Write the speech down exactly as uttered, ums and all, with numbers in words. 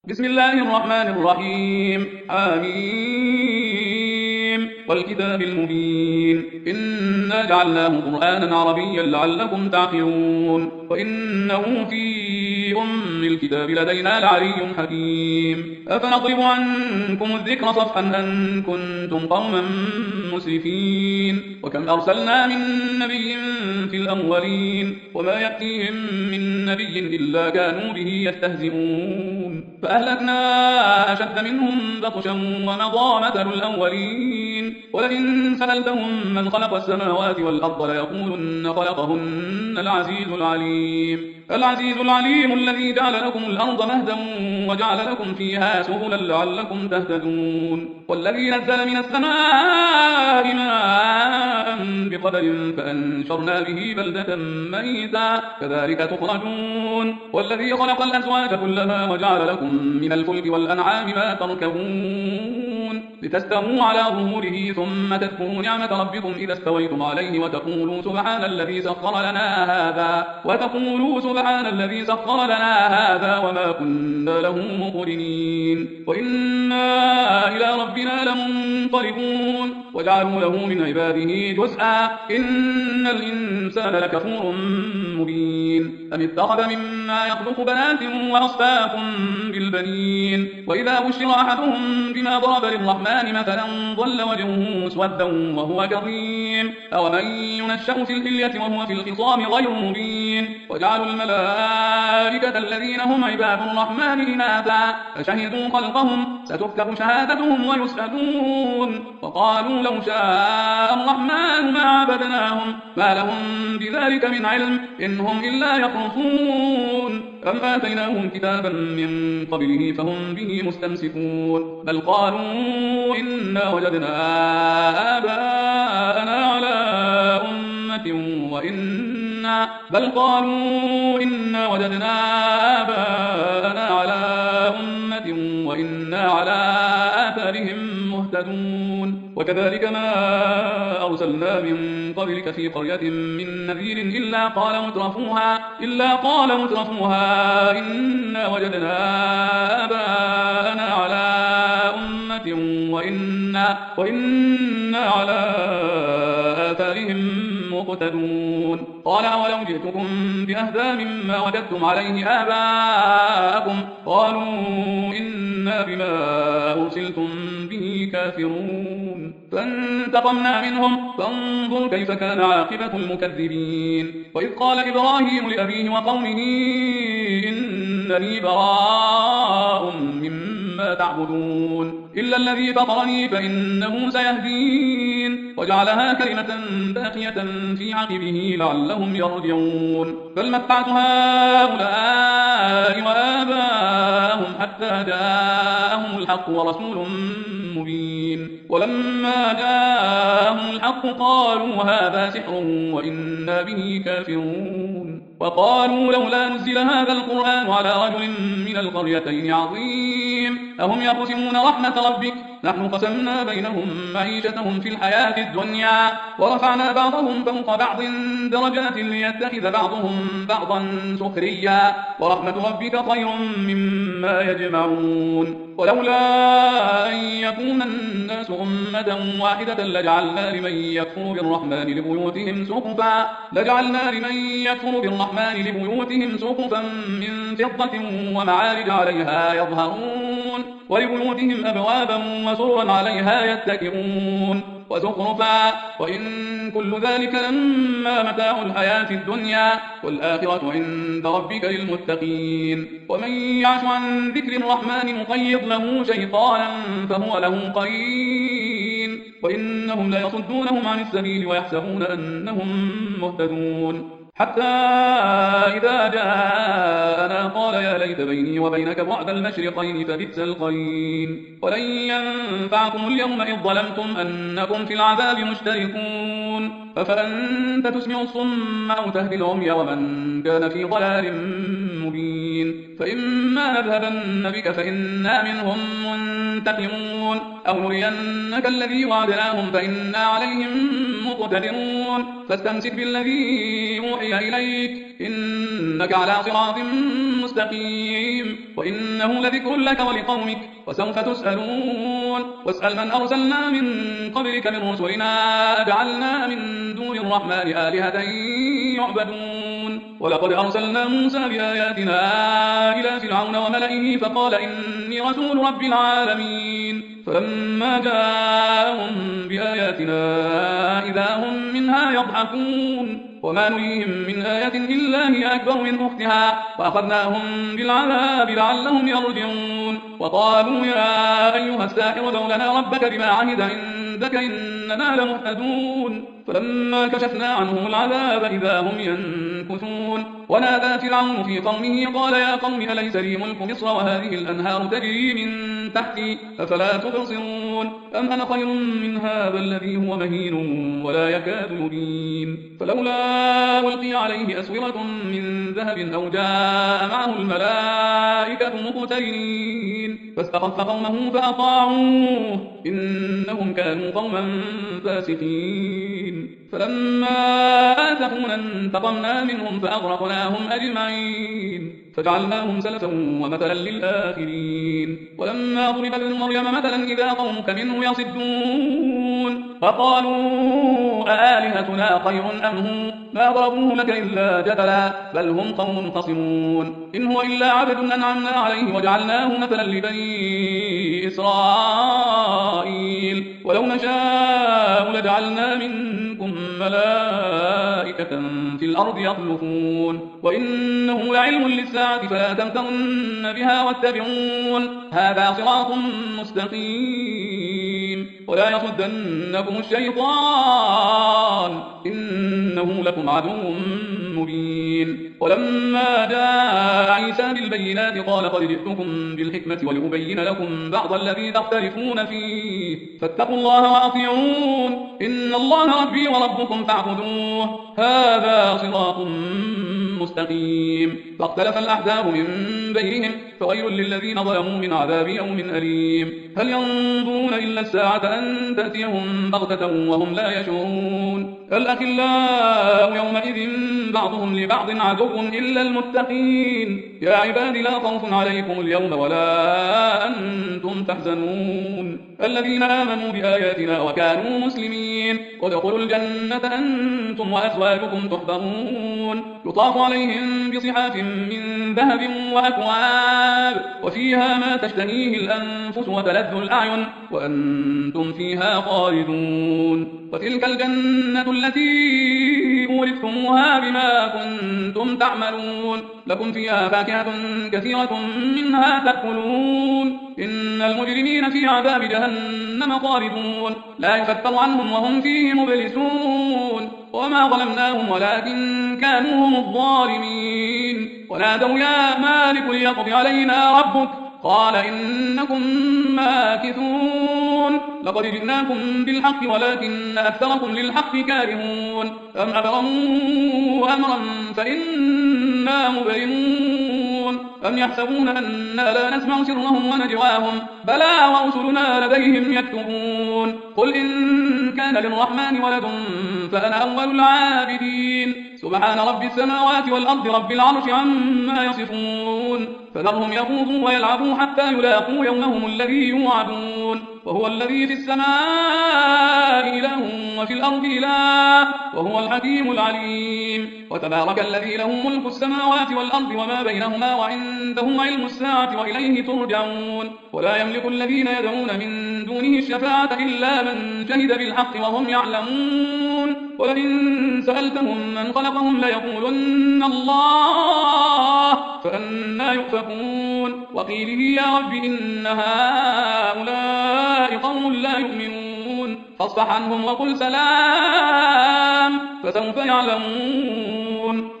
بسم الله الرحمن الرحيم آمين والكتاب المبين إنا جعلناه قرآنا عربيا لعلكم تعقلون وإنه في أم الكتاب لدينا لعلي حكيم أفنضرب عنكم الذكر صفحا أن كنتم قوما مسرفين وكم أرسلنا من نبي في الأولين وما يأتيهم من نبي إلا كانوا به يستهزئون فأهلكنا أشد منهم بطشا ومضى مثل الأولين ولئن سألتهم من خلق السماوات والأرض ليقولن خلقهن العزيز العليم العزيز العليم الذي جعل لكم الأرض مهدا وجعل لكم فيها سبلا لعلكم تهتدون والذي نزل من السماء ماء بقدر فأنشرنا به بلدة ميتا كذلك تخرجون والذي خلق الأزواج كلها وجعل لكم من الفلك والأنعام ما تركبون لتستووا على ظهوره ثم تذكروا نعمة ربكم إذا استويتم عليه وتقولوا سبحان الذي سخر لنا هذا وتقولوا سبحان الذي سخر لنا هذا وما كنا له مقرنين وإنا إلى ربنا لمنقلبون وجعلوا له من عباده جزءا إن الإنسان لكفور مبين أم اتخذ مما يخلق بنات وأصفاكم بالبنين وإذا بشر أحدهم بما ضرب للرحمن مثلا ظل وجهه مسودا وهو كظيم أومن ينشأ في الحلية وهو في الخصام غير مبين وجعلوا الملائكة الذين هم عباد الرحمن إناثا فشهدوا خلقهم ستكتب شهادتهم ويسألون وقالوا لو شاء الرحمن ما عبدناهم ما لهم بذلك من علم إن هم إلا يخرصون أم آتيناهم كتابا من قبله فهم به مستمسكون بل قالوا إنا وجدنا آباءنا على أمة وإنا بل قالوا إنا وجدنا آباءنا على أمة وإنا على آثارهم مهتدون وكذلك ما أرسلنا من قبلك في قرية من نذير إلا قال مترفوها إلا قال مترفوها إنا وجدنا آباءنا على أمة وإنا وإنا على آثارهم مقتدون قال أولو جئتكم بأهدى مما وجدتم عليه آباءكم قالوا إنا بما أرسلتم به كافرون فانتقمنا منهم فانظر كيف كان عاقبة المكذبين وإذ قال إبراهيم لأبيه وقومه إنني براء مما تعبدون إلا الذي فطرني فإنه سيهدين وجعلها كلمة باقية في عقبه لعلهم يرجعون بل متعت هؤلاء وآباءهم حتى جاءهم الحق ورسول مبين ولما جاءهم الحق قالوا هذا سحر وإنا به كافرون وقالوا لولا نزل هذا القرآن على رجل من القريتين عظيم أهم يقسمون رحمة ربك نحن قسمنا بينهم معيشتهم في الحياة الدنيا ورفعنا بعضهم فوق بعض درجات ليتخذ بعضهم بعضا سخريا ورحمة ربك خير مما يجمعون ولولا أن يكون الناس أمة واحدة لجعلنا لمن يكفر بالرحمن لبيوتهم سقفا لجعلنا لمن يكفر بالرحمن لبيوتهم سقفا من فضة ومعارج عليها يظهرون ولبيوتهم أبوابا وسررا عليها يتكئون وزخرفا وإن كل ذلك لما متاع الحياة الدنيا والآخرة عند ربك للمتقين ومن يعش عن ذكر الرحمن نقيض له شيطانا فهو له قرين وإنهم ليصدونهم عن السبيل ويحسبون أنهم مهتدون حتى إذا جاءنا قال يا ليت بيني وبينك بعد المشرقين فبئس القرين ولن ينفعكم اليوم إذ ظلمتم أنكم في العذاب مشتركون أفأنت تسمع الصم أو تهدي العمي ومن كان في ضلال مبين فإما نذهبن بك فإنا منهم منتقمون أو نرينك الذي وعدناهم فإنا عليهم مقتدرون فاستمسك بالذي أوحي إليك إنك على صراط مستقيم وإنه لذكر لك ولقومك وسوف تسألون واسأل من أرسلنا من قبلك من رسلنا أجعلنا من دون الرحمن آلهة يعبدون ولقد أرسلنا موسى بآياتنا إلى فرعون وملئه فقال إني رسول رب العالمين فلما جاءهم بآياتنا إذا هم منها يضحكون وما نريهم من آية إلا هي أكبر من أختها وأخذناهم بالعذاب لعلهم يرجعون وقالوا يا أيها الساحر ادع لنا ربك بما عهد عندك إننا لمهتدون فلما كشفنا عنهم العذاب إذا هم ينكثون ونادى فرعون في قومه قال يا قوم أليس لي ملك مصر وهذه الأنهار تجري من تحتي أفلا تبصرون أم أنا خير من هذا الذي هو مهين ولا يكاد يبين فلولا ألقي عليه أسورة من ذهب أو جاء معه الملائكة مقترنين فاستخف قومه فأطاعوه إنهم كانوا قوما فاسقين فلما آسفونا انتقمنا منهم فأغرقناهم أجمعين فجعلناهم سلفا ومثلا للآخرين ولما ضرب ابن مريم مثلا إذا قومك منه يصدون فقالوا أآلهتنا خير أم هو ما ضربوه لك إلا جدلا بل هم قوم خصمون إن هو إلا عبد أنعمنا عليه وجعلناه مثلا لبني إسرائيل ولو نشاء لجعلنا منكم ملائكة في الأرض يخلفون وإنه لعلم للساعة فلا تمترن بها واتبعون هذا صراط مستقيم ولا يصدنكم الشيطان إنه لكم عدو مبين ولما جاء عيسى بالبينات قال قد جئتكم بالحكمة ولأبين لكم بعض الذي تختلفون فيه فاتقوا الله وأطيعون إن الله ربي وربكم فاعبدوه هذا صراط مستقيم فاختلف الأحزاب من بينهم فويل للذين ظلموا من عذاب يوم أليم هل ينظرون إلا الساعة أن تأتيهم بغتة وهم لا يشعرون الأخلاء يومئذ بعضهم لبعض عدو إلا المتقين يا عباد لا خوف عليكم اليوم ولا أنتم تحزنون الذين آمنوا بآياتنا وكانوا مسلمين ادخلوا الجنة أنتم وأزواجكم تحبرون يطاف عليهم بصحاف من ذهب وأكواب وفيها ما تشتهيه الأنفس وتلذ الأعين وأنتم فيها خالدون وتلك الجنة التي أورثتموها بما كنتم تعملون لكم فيها فاكهة كثيرة منها تأكلون إن المجرمين في عذاب جهنم خالدون لا يفتر عنهم وهم فيه مبلسون وما ظلمناهم ولكن كانوا هم الظالمين ونادوا يا مالك ليقض علينا ربك قال إنكم ماكثون لقد جئناكم بالحق ولكن أكثركم للحق كارهون أم أبرموا أمرا فإنا مبرمون أم يحسبون أننا لا نسمع سرهم ونجواهم بلى ورسلنا لديهم يكتبون قل إن كان للرحمن ولد فأنا أول العابدين سبحان رب السماوات والأرض رب العرش عما يصفون فذرهم يخوضوا ويلعبوا حتى يلاقوا يومهم الذي يوعدون وهو الذي في السماء إله وفي الأرض إله وهو الحكيم العليم وتبارك الذي له ملك السماوات والأرض وما بينهما وعنده علم الساعة وإليه ترجعون ولا يملك الذين يدعون من دونه الشفاعة إلا من شهد بالحق وهم يعلمون ولئن سألتهم من خلقهم ليقولن الله فأنى يؤفكون وقيله يا رب إن هؤلاء قوم لا يؤمنون فاصفح عنهم وقل سلام فسوف يعلمون